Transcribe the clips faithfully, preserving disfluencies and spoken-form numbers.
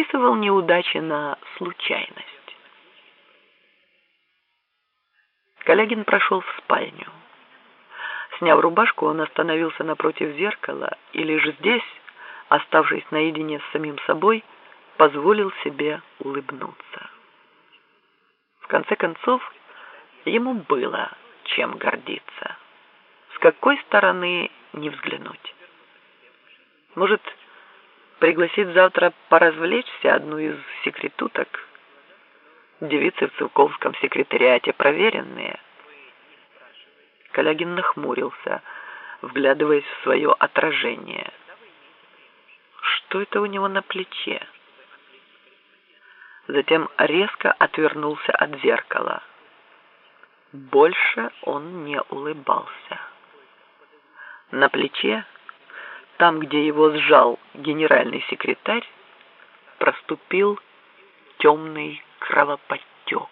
списывал неудачи на случайность. Калягин прошел в спальню. Сняв рубашку, он остановился напротив зеркала и лишь здесь, оставшись наедине с самим собой, позволил себе улыбнуться. В конце концов, ему было чем гордиться. С какой стороны не взглянуть? Может, пригласить завтра поразвлечься одну из секретуток? Девицы в Цивковском секретариате проверенные. Калягин нахмурился, вглядываясь в свое отражение. Что это у него на плече? Затем резко отвернулся от зеркала. Больше он не улыбался. На плече, там, где его сжал генеральный секретарь, проступил темный кровоподтек.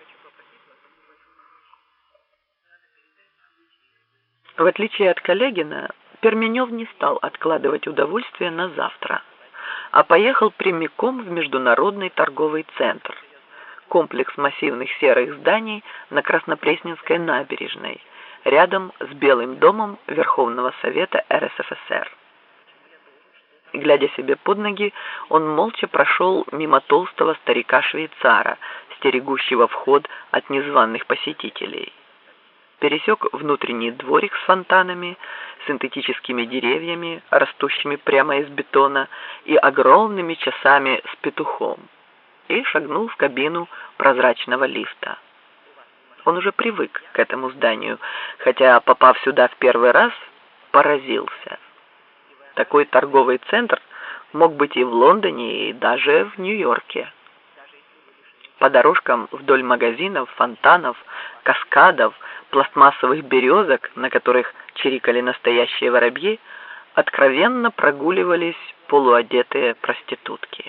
В отличие от Калягина, Перменев не стал откладывать удовольствие на завтра, а поехал прямиком в Международный торговый центр, комплекс массивных серых зданий на Краснопресненской набережной, рядом с Белым домом Верховного Совета эр эс эф эс эр. Глядя себе под ноги, он молча прошел мимо толстого старика-швейцара, стерегущего вход от незваных посетителей. Пересек внутренний дворик с фонтанами, синтетическими деревьями, растущими прямо из бетона, и огромными часами с петухом, и шагнул в кабину прозрачного лифта. Он уже привык к этому зданию, хотя, попав сюда в первый раз, поразился. Такой торговый центр мог быть и в Лондоне, и даже в Нью-Йорке. По дорожкам вдоль магазинов, фонтанов, каскадов, пластмассовых березок, на которых чирикали настоящие воробьи, откровенно прогуливались полуодетые проститутки.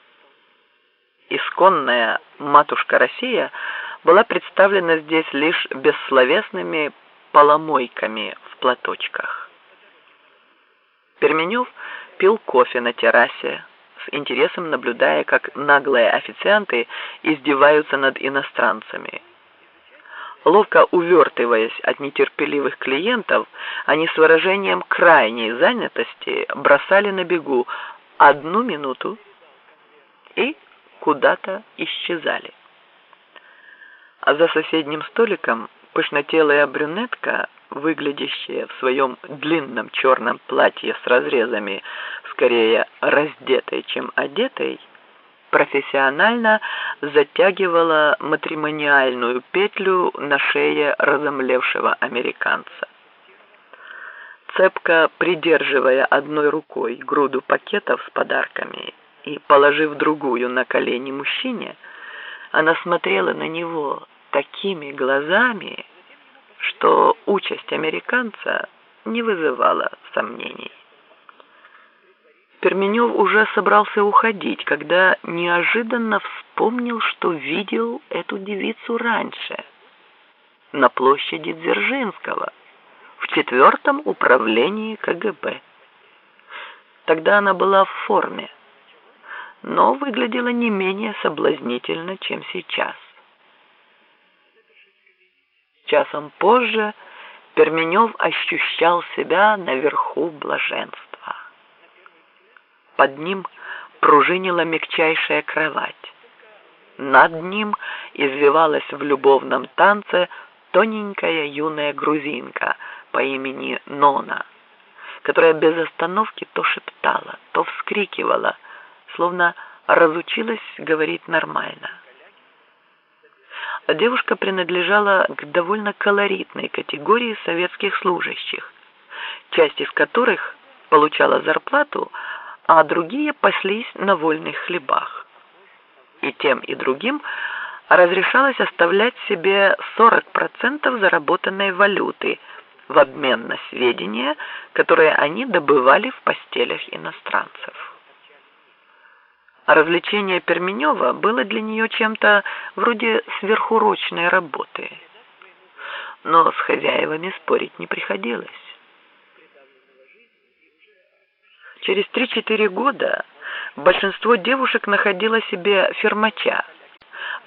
Исконная матушка Россия была представлена здесь лишь бессловесными поломойками в платочках. Перменев пил кофе на террасе, с интересом наблюдая, как наглые официанты издеваются над иностранцами. Ловко увертываясь от нетерпеливых клиентов, они с выражением крайней занятости бросали на бегу одну минуту и куда-то исчезали. А за соседним столиком пышнотелая брюнетка, выглядящая в своем длинном черном платье с разрезами, скорее раздетой, чем одетой, профессионально затягивала матримониальную петлю на шее разомлевшего американца. Цепко придерживая одной рукой груду пакетов с подарками и положив другую на колени мужчине, она смотрела на него такими глазами, что участь американца не вызывала сомнений. Перменев уже собрался уходить, когда неожиданно вспомнил, что видел эту девицу раньше, на площади Дзержинского, в четвертом управлении ка гэ бэ. Тогда она была в форме, но выглядела не менее соблазнительно, чем сейчас. Часом позже Перменев ощущал себя наверху блаженства. Под ним пружинила мягчайшая кровать. Над ним извивалась в любовном танце тоненькая юная грузинка по имени Нона, которая без остановки то шептала, то вскрикивала, словно разучилась говорить нормально. Девушка принадлежала к довольно колоритной категории советских служащих, часть из которых получала зарплату, а другие паслись на вольных хлебах. И тем, и другим разрешалось оставлять себе сорок процентов заработанной валюты в обмен на сведения, которые они добывали в постелях иностранцев. А развлечение Перменева было для нее чем-то вроде сверхурочной работы. Но с хозяевами спорить не приходилось. Через три-четыре года большинство девушек находило себе фермача,